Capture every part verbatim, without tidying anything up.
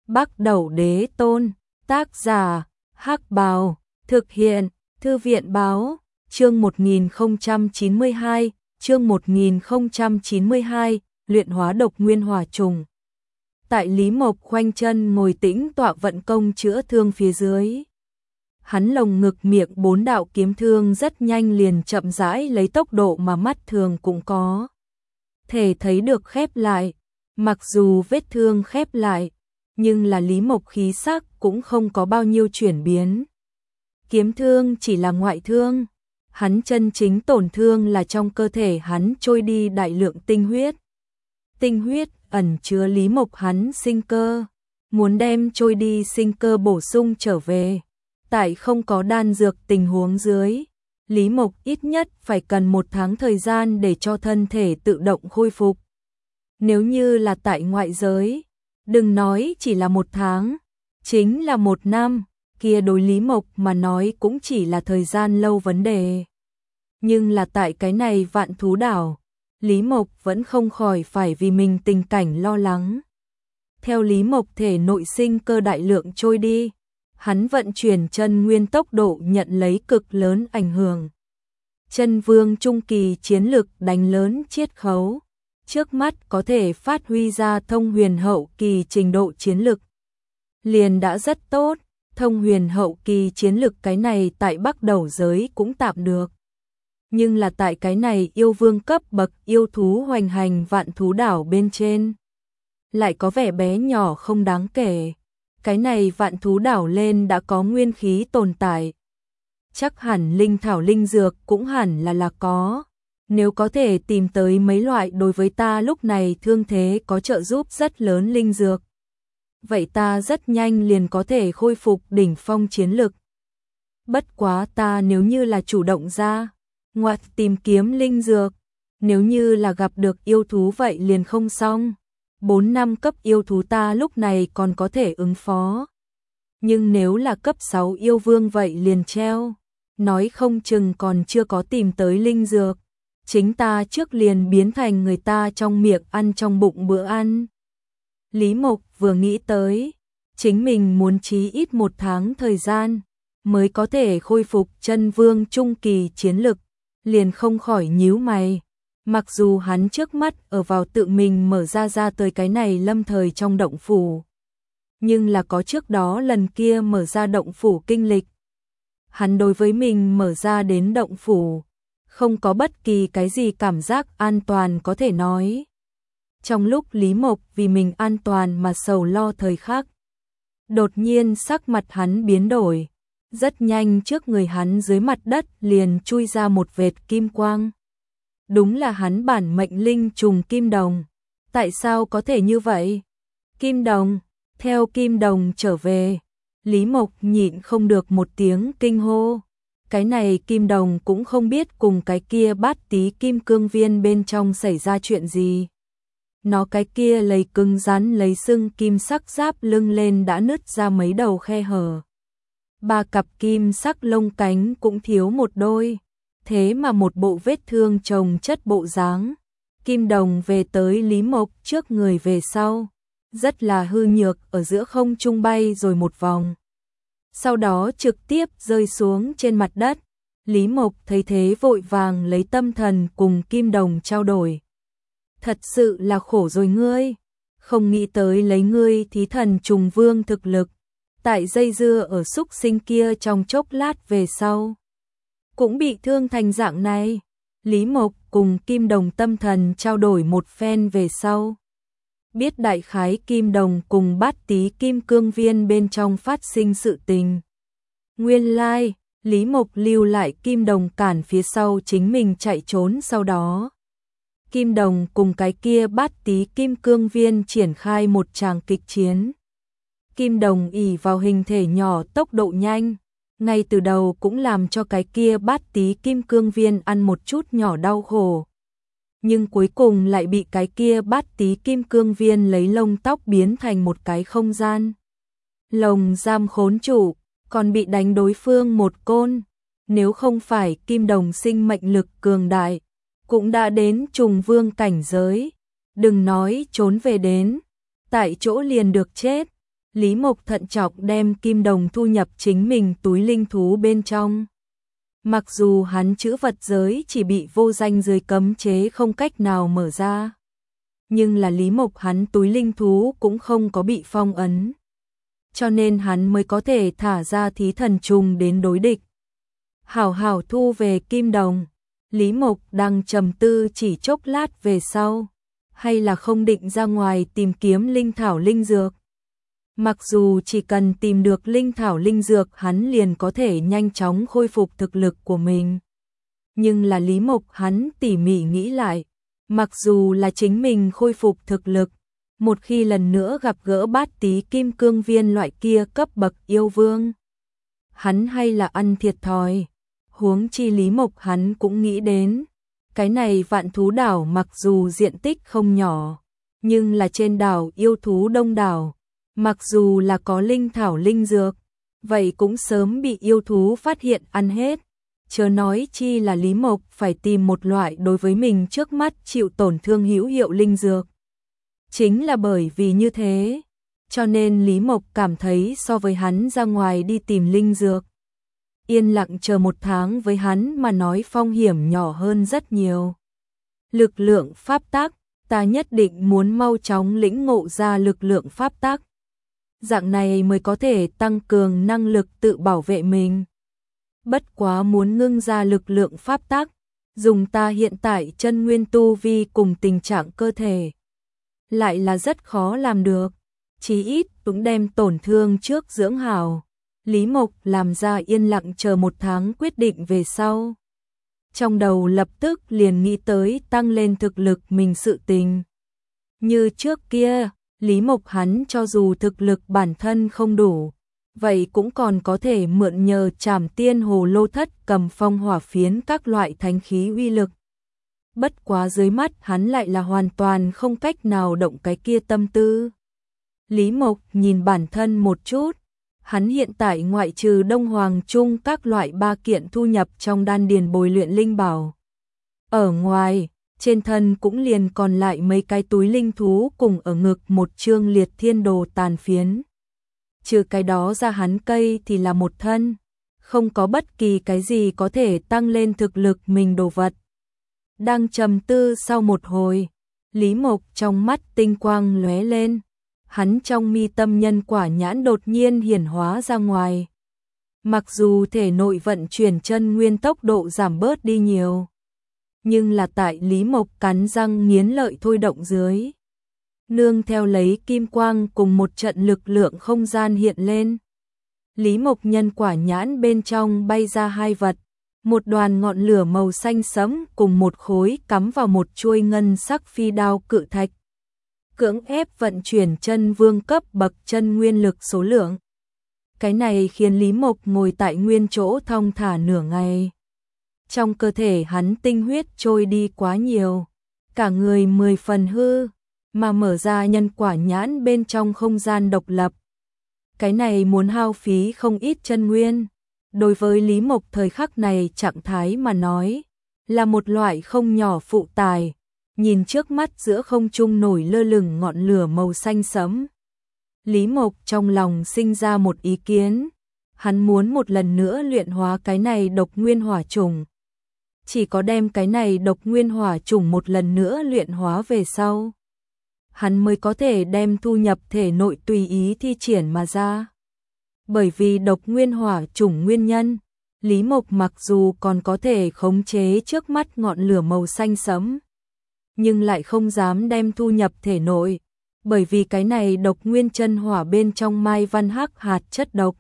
Bắc Đẩu Đế Tôn, tác giả, Hắc Bào, thực hiện, Thư viện Báo, chương một nghìn không trăm chín mươi hai, chương một nghìn không trăm chín mươi hai, luyện hóa độc nguyên hỏa trùng. Tại Lý Mộc khoanh chân ngồi tĩnh tọa vận công chữa thương phía dưới. Hắn lồng ngực miệng bốn đạo kiếm thương rất nhanh liền chậm rãi lấy tốc độ mà mắt thường cũng có thể thấy được khép lại. Mặc dù vết thương khép lại, nhưng là Lý Mộc khí sắc cũng không có bao nhiêu chuyển biến. Kiếm thương chỉ là ngoại thương, hắn chân chính tổn thương là trong cơ thể hắn trôi đi đại lượng tinh huyết. Tinh huyết ẩn chứa Lý Mộc hắn sinh cơ, muốn đem trôi đi sinh cơ bổ sung trở về. Tại không có đan dược tình huống dưới, Lý Mộc ít nhất phải cần một tháng thời gian để cho thân thể tự động khôi phục. Nếu như là tại ngoại giới, đừng nói chỉ là một tháng, chính là một năm, kia đối Lý Mộc mà nói cũng chỉ là thời gian lâu vấn đề. Nhưng là tại cái này Vạn Thú Đảo, Lý Mộc vẫn không khỏi phải vì mình tình cảnh lo lắng. Theo Lý Mộc thể nội sinh cơ đại lượng trôi đi, hắn vận chuyển chân nguyên tốc độ nhận lấy cực lớn ảnh hưởng. Chân vương trung kỳ chiến lực đánh lớn chiết khấu, trước mắt có thể phát huy ra thông huyền hậu kỳ trình độ chiến lực. Liền đã rất tốt, thông huyền hậu kỳ chiến lực cái này tại Bắc Đẩu giới cũng tạm được. Nhưng là tại cái này yêu vương cấp bậc yêu thú hoành hành Vạn Thú Đảo bên trên, lại có vẻ bé nhỏ không đáng kể. Cái này Vạn Thú Đảo lên đã có nguyên khí tồn tại. Chắc hẳn linh thảo linh dược cũng hẳn là là có. Nếu có thể tìm tới mấy loại đối với ta lúc này thương thế có trợ giúp rất lớn linh dược, vậy ta rất nhanh liền có thể khôi phục đỉnh phong chiến lực. Bất quá ta nếu như là chủ động ra ngoặt tìm kiếm linh dược, nếu như là gặp được yêu thú vậy liền không xong. Bốn năm cấp yêu thú ta lúc này còn có thể ứng phó. Nhưng nếu là cấp sáu yêu vương vậy liền treo. Nói không chừng còn chưa có tìm tới linh dược, chính ta trước liền biến thành người ta trong miệng ăn trong bụng bữa ăn. Lý Mộc vừa nghĩ tới, chính mình muốn chí ít một tháng thời gian mới có thể khôi phục chân vương trung kỳ chiến lực, liền không khỏi nhíu mày. Mặc dù hắn trước mắt ở vào tự mình mở ra ra tới cái này lâm thời trong động phủ, nhưng là có trước đó lần kia mở ra động phủ kinh lịch. Hắn đối với mình mở ra đến động phủ, không có bất kỳ cái gì cảm giác an toàn có thể nói. Trong lúc Lý Mộc vì mình an toàn mà sầu lo thời khắc, đột nhiên sắc mặt hắn biến đổi. Rất nhanh trước người hắn dưới mặt đất liền chui ra một vệt kim quang. Đúng là hắn bản mệnh linh trùng kim đồng. Tại sao có thể như vậy? Kim đồng, theo kim đồng trở về, Lý Mộc nhịn không được một tiếng kinh hô. Cái này kim đồng cũng không biết cùng cái kia bát tí kim cương viên bên trong xảy ra chuyện gì. Nó cái kia lấy cứng rắn lấy xương kim sắc giáp lưng lên đã nứt ra mấy đầu khe hở. Ba cặp kim sắc lông cánh cũng thiếu một đôi. Thế mà một bộ vết thương chồng chất bộ dáng. Kim đồng về tới Lý Mộc trước người về sau, rất là hư nhược ở giữa không trung bay rồi một vòng. Sau đó trực tiếp rơi xuống trên mặt đất. Lý Mộc thấy thế vội vàng lấy tâm thần cùng kim đồng trao đổi. Thật sự là khổ rồi ngươi, không nghĩ tới lấy ngươi thí thần trùng vương thực lực, tại dây dưa ở xúc sinh kia trong chốc lát về sau cũng bị thương thành dạng này. Lý Mộc cùng kim đồng tâm thần trao đổi một phen về sau, biết đại khái kim đồng cùng bát tí kim cương viên bên trong phát sinh sự tình. Nguyên lai, like, Lý Mộc lưu lại kim đồng cản phía sau chính mình chạy trốn, sau đó kim đồng cùng cái kia bát tí kim cương viên triển khai một tràng kịch chiến. Kim đồng ỷ vào hình thể nhỏ tốc độ nhanh, ngay từ đầu cũng làm cho cái kia bát tí kim cương viên ăn một chút nhỏ đau khổ. Nhưng cuối cùng lại bị cái kia bát tí kim cương viên lấy lông tóc biến thành một cái không gian lồng giam khốn trụ, còn bị đánh đối phương một côn. Nếu không phải kim đồng sinh mệnh lực cường đại, cũng đã đến trùng vương cảnh giới, đừng nói trốn về đến, tại chỗ liền được chết. Lý Mộc thận trọng đem kim đồng thu nhập chính mình túi linh thú bên trong. Mặc dù hắn trữ vật giới chỉ bị vô danh dưới cấm chế không cách nào mở ra, nhưng là Lý Mộc hắn túi linh thú cũng không có bị phong ấn, cho nên hắn mới có thể thả ra thí thần trùng đến đối địch. Hảo hảo thu về kim đồng, Lý Mộc đang trầm tư chỉ chốc lát về sau, hay là không định ra ngoài tìm kiếm linh thảo linh dược. Mặc dù chỉ cần tìm được linh thảo linh dược hắn liền có thể nhanh chóng khôi phục thực lực của mình. Nhưng là Lý Mộc hắn tỉ mỉ nghĩ lại, mặc dù là chính mình khôi phục thực lực, một khi lần nữa gặp gỡ bát tí kim cương viên loại kia cấp bậc yêu vương, hắn hay là ăn thiệt thòi. Huống chi Lý Mộc hắn cũng nghĩ đến, cái này vạn thú đảo mặc dù diện tích không nhỏ, nhưng là trên đảo yêu thú đông đảo, mặc dù là có linh thảo linh dược, vậy cũng sớm bị yêu thú phát hiện ăn hết. Chớ nói chi là Lý Mộc phải tìm một loại đối với mình trước mắt chịu tổn thương hữu hiệu linh dược. Chính là bởi vì như thế, cho nên Lý Mộc cảm thấy so với hắn ra ngoài đi tìm linh dược, yên lặng chờ một tháng với hắn mà nói phong hiểm nhỏ hơn rất nhiều. Lực lượng pháp tắc, ta nhất định muốn mau chóng lĩnh ngộ ra lực lượng pháp tắc. Dạng này mới có thể tăng cường năng lực tự bảo vệ mình. Bất quá muốn ngưng ra lực lượng pháp tắc, dùng ta hiện tại chân nguyên tu vi cùng tình trạng cơ thể, lại là rất khó làm được. Chí ít cũng đem tổn thương trước dưỡng hảo. Lý Mộc làm ra yên lặng chờ một tháng quyết định về sau. Trong đầu lập tức liền nghĩ tới tăng lên thực lực mình sự tình. Như trước kia, Lý Mộc hắn cho dù thực lực bản thân không đủ, vậy cũng còn có thể mượn nhờ Trảm Tiên Hồ Lô Thất cầm phong hỏa phiến các loại thánh khí uy lực. Bất quá dưới mắt hắn lại là hoàn toàn không cách nào động cái kia tâm tư. Lý Mộc nhìn bản thân một chút, hắn hiện tại ngoại trừ Đông Hoàng Trung các loại ba kiện thu nhập trong đan điền bồi luyện linh bảo. Ở ngoài, trên thân cũng liền còn lại mấy cái túi linh thú cùng ở ngực một chương liệt thiên đồ tàn phiến. Trừ cái đó ra hắn cây thì là một thân, không có bất kỳ cái gì có thể tăng lên thực lực mình đồ vật. Đang trầm tư sau một hồi, Lý Mộc trong mắt tinh quang lóe lên, hắn trong mi tâm nhân quả nhãn đột nhiên hiển hóa ra ngoài. Mặc dù thể nội vận chuyển chân nguyên tốc độ giảm bớt đi nhiều, nhưng là tại Lý Mộc cắn răng nghiến lợi thôi động dưới, nương theo lấy kim quang cùng một trận lực lượng không gian hiện lên. Lý Mộc nhân quả nhãn bên trong bay ra hai vật, một đoàn ngọn lửa màu xanh sẫm cùng một khối cắm vào một chuôi ngân sắc phi đao cự thạch. Cưỡng ép vận chuyển chân vương cấp bậc chân nguyên lực số lượng. Cái này khiến Lý Mộc ngồi tại nguyên chỗ thong thả nửa ngày. Trong cơ thể hắn tinh huyết trôi đi quá nhiều, cả người mười phần hư, mà mở ra nhân quả nhãn bên trong không gian độc lập. Cái này muốn hao phí không ít chân nguyên. Đối với Lý Mộc thời khắc này trạng thái mà nói, là một loại không nhỏ phụ tài. Nhìn trước mắt giữa không trung nổi lơ lửng ngọn lửa màu xanh sẫm, Lý Mộc trong lòng sinh ra một ý kiến, hắn muốn một lần nữa luyện hóa cái này độc nguyên hỏa trùng. Chỉ có đem cái này độc nguyên hỏa trùng một lần nữa luyện hóa về sau, hắn mới có thể đem thu nhập thể nội tùy ý thi triển mà ra. Bởi vì độc nguyên hỏa trùng nguyên nhân, Lý Mộc mặc dù còn có thể khống chế trước mắt ngọn lửa màu xanh sẫm, nhưng lại không dám đem thu nhập thể nội, bởi vì cái này độc nguyên chân hỏa bên trong mai văn hắc hạt chất độc,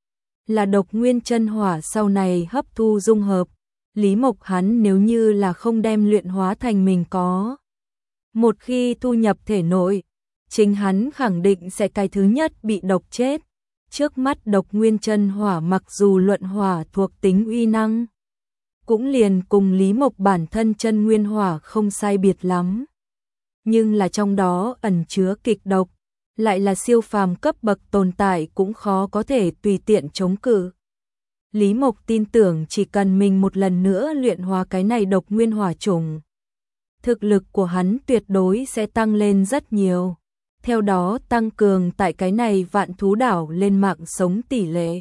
là độc nguyên chân hỏa sau này hấp thu dung hợp. Lý Mộc hắn nếu như là không đem luyện hóa thành mình có, một khi thu nhập thể nội, chính hắn khẳng định sẽ cái thứ nhất bị độc chết. Trước mắt độc nguyên chân hỏa mặc dù luận hỏa thuộc tính uy năng, cũng liền cùng Lý Mộc bản thân chân nguyên hỏa không sai biệt lắm, nhưng là trong đó ẩn chứa kịch độc, lại là siêu phàm cấp bậc tồn tại cũng khó có thể tùy tiện chống cự. Lý Mộc tin tưởng chỉ cần mình một lần nữa luyện hóa cái này độc nguyên hỏa trùng, thực lực của hắn tuyệt đối sẽ tăng lên rất nhiều. theo đó tăng cường tại cái này vạn thú đảo lên mạng sống tỷ lệ.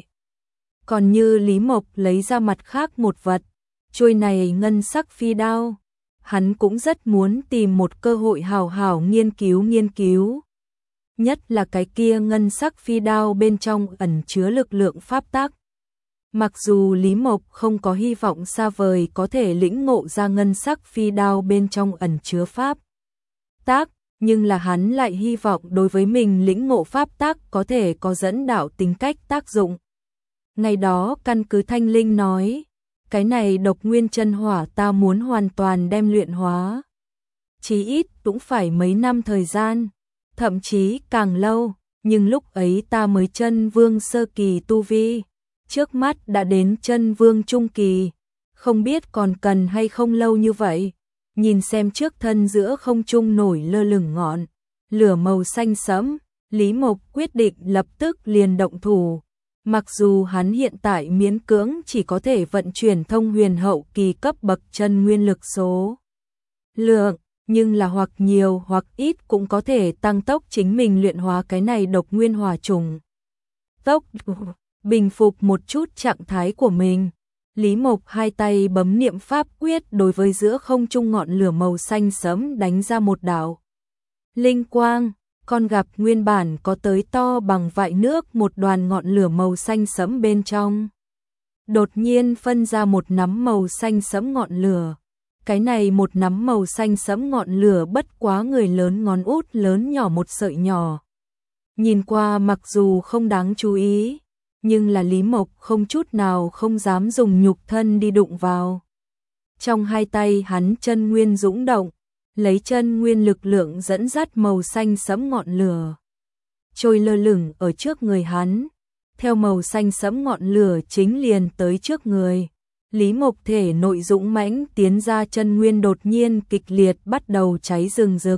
Còn như Lý Mộc lấy ra mặt khác một vật, chuôi này ngân sắc phi đao, hắn cũng rất muốn tìm một cơ hội hào hào nghiên cứu nghiên cứu. Nhất là cái kia ngân sắc phi đao bên trong ẩn chứa lực lượng pháp tắc. Mặc dù Lý Mộc không có hy vọng xa vời có thể lĩnh ngộ ra ngân sắc phi đao bên trong ẩn chứa pháp tác, nhưng là hắn lại hy vọng đối với mình lĩnh ngộ pháp tác có thể có dẫn đạo tính cách tác dụng. Ngày đó căn cứ Thanh Linh nói, cái này độc nguyên chân hỏa ta muốn hoàn toàn đem luyện hóa. Chí ít cũng phải mấy năm thời gian, thậm chí càng lâu, nhưng lúc ấy ta mới chân vương sơ kỳ tu vi, trước mắt đã đến chân vương trung kỳ, không biết còn cần hay không lâu như vậy. Nhìn xem trước thân giữa không trung nổi lơ lửng ngọn lửa màu xanh sẫm, Lý Mộc quyết định lập tức liền động thủ. Mặc dù hắn hiện tại miễn cưỡng chỉ có thể vận chuyển thông huyền hậu kỳ cấp bậc chân nguyên lực số lượng, nhưng là hoặc nhiều hoặc ít cũng có thể tăng tốc chính mình luyện hóa cái này độc nguyên hỏa trùng. Tốc bình phục một chút trạng thái của mình. Lý Mộc hai tay bấm niệm pháp quyết đối với giữa không trung ngọn lửa màu xanh sẫm đánh ra một đạo linh quang, con gặp nguyên bản có tới to bằng vại nước một đoàn ngọn lửa màu xanh sẫm bên trong. Đột nhiên phân ra một nắm màu xanh sẫm ngọn lửa. Cái này một nắm màu xanh sẫm ngọn lửa bất quá người lớn ngón út lớn nhỏ một sợi nhỏ. Nhìn qua mặc dù không đáng chú ý, nhưng là Lý Mộc không chút nào không dám dùng nhục thân đi đụng vào. Trong hai tay hắn chân nguyên dũng động, lấy chân nguyên lực lượng dẫn dắt màu xanh sẫm ngọn lửa, trôi lơ lửng ở trước người hắn. Theo màu xanh sẫm ngọn lửa chính liền tới trước người, Lý Mộc thể nội dũng mãnh tiến ra chân nguyên đột nhiên kịch liệt bắt đầu cháy rừng rực,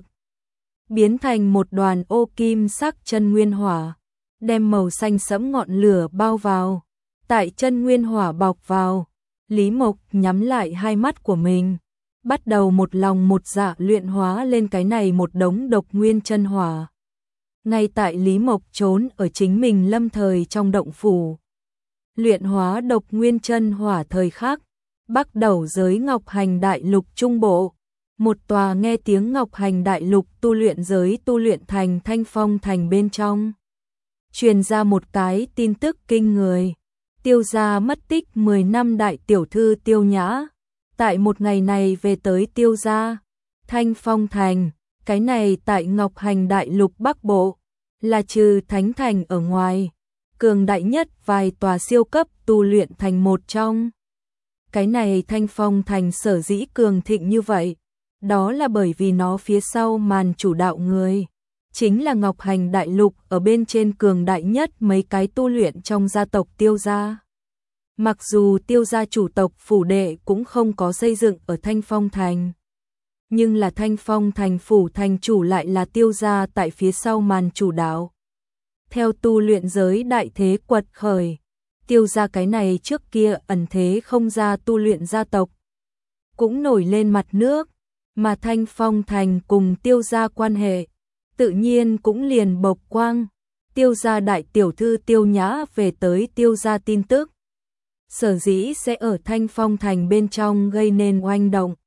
biến thành một đoàn ô kim sắc chân nguyên hỏa, đem màu xanh sẫm ngọn lửa bao vào. Tại chân nguyên hỏa bọc vào, Lý Mộc nhắm lại hai mắt của mình, bắt đầu một lòng một dạ luyện hóa lên cái này một đống độc nguyên chân hỏa. Ngay tại Lý Mộc trốn ở chính mình lâm thời trong động phủ, luyện hóa độc nguyên chân hỏa thời khắc, Bắc đầu giới Ngọc Hành Đại Lục trung bộ, một tòa nghe tiếng Ngọc Hành Đại Lục tu luyện giới tu luyện thành Thanh Phong thành bên trong, truyền ra một cái tin tức kinh người. Tiêu gia mất tích mười năm đại tiểu thư Tiêu Nhã, tại một ngày này về tới Tiêu gia, Thanh Phong thành, cái này tại Ngọc Hành Đại Lục Bắc Bộ, là trừ Thánh thành ở ngoài, cường đại nhất vài tòa siêu cấp tu luyện thành một trong. Cái này Thanh Phong thành sở dĩ cường thịnh như vậy, đó là bởi vì nó phía sau màn chủ đạo người chính là Ngọc Hành Đại Lục ở bên trên cường đại nhất mấy cái tu luyện trong gia tộc Tiêu gia. Mặc dù Tiêu gia chủ tộc phủ đệ cũng không có xây dựng ở Thanh Phong thành, nhưng là Thanh Phong thành phủ thành chủ lại là Tiêu gia tại phía sau màn chủ đạo. Theo tu luyện giới đại thế quật khởi, Tiêu gia cái này trước kia ẩn thế không ra tu luyện gia tộc cũng nổi lên mặt nước, mà Thanh Phong thành cùng Tiêu gia quan hệ tự nhiên cũng liền bộc quang. Tiêu gia đại tiểu thư Tiêu Nhã về tới Tiêu gia tin tức, sở dĩ sẽ ở Thanh Phong thành bên trong gây nên oanh động,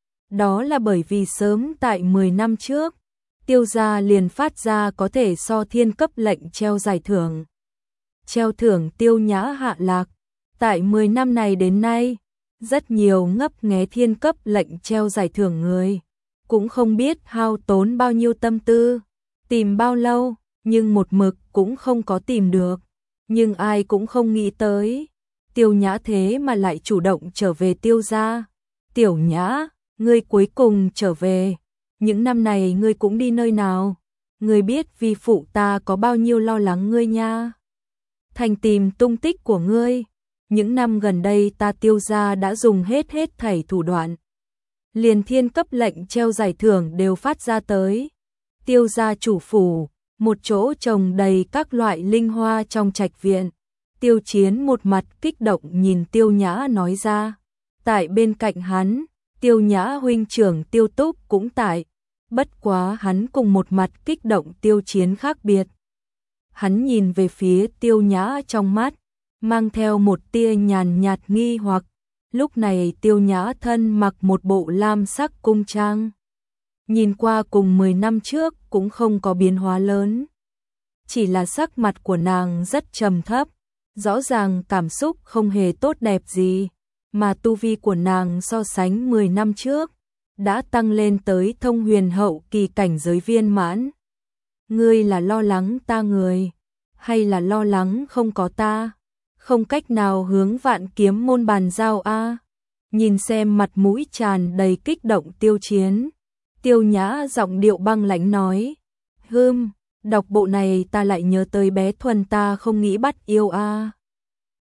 đó là bởi vì sớm tại mười năm trước, Tiêu gia liền phát ra có thể so thiên cấp lệnh treo giải thưởng. Treo thưởng Tiêu Nhã hạ lạc, tại mười năm này đến nay, rất nhiều ngấp nghé thiên cấp lệnh treo giải thưởng người, cũng không biết hao tốn bao nhiêu tâm tư, tìm bao lâu, nhưng một mực cũng không có tìm được. Nhưng ai cũng không nghĩ tới, Tiêu Nhã thế mà lại chủ động trở về Tiêu gia. Tiểu Nhã, ngươi cuối cùng trở về, những năm này ngươi cũng đi nơi nào? Ngươi biết vi phụ ta có bao nhiêu lo lắng ngươi nha. Thành tìm tung tích của ngươi, những năm gần đây ta Tiêu gia đã dùng hết hết thảy thủ đoạn, liền thiên cấp lệnh treo giải thưởng đều phát ra tới. Tiêu gia chủ phủ, một chỗ trồng đầy các loại linh hoa trong trạch viện. Tiêu Chiến một mặt kích động nhìn Tiêu Nhã nói ra. Tại bên cạnh hắn, Tiêu Nhã huynh trưởng Tiêu Túc cũng tại. bất quá hắn cùng một mặt kích động Tiêu Chiến khác biệt. Hắn nhìn về phía Tiêu Nhã trong mắt, mang theo một tia nhàn nhạt nghi hoặc. Lúc này Tiêu Nhã thân mặc một bộ lam sắc cung trang. Nhìn qua cùng mười năm trước cũng không có biến hóa lớn. Chỉ là sắc mặt của nàng rất trầm thấp, rõ ràng cảm xúc không hề tốt đẹp gì, mà tu vi của nàng so sánh mười năm trước, đã tăng lên tới thông huyền hậu kỳ cảnh giới viên mãn. Ngươi là lo lắng ta người, hay là lo lắng không có ta, không cách nào hướng Vạn Kiếm môn bàn giao a? Nhìn xem mặt mũi tràn đầy kích động Tiêu Chiến, Tiêu Nhã giọng điệu băng lãnh nói, hừm, đọc bộ này ta lại nhớ tới bé Thuần ta không nghĩ bắt yêu a.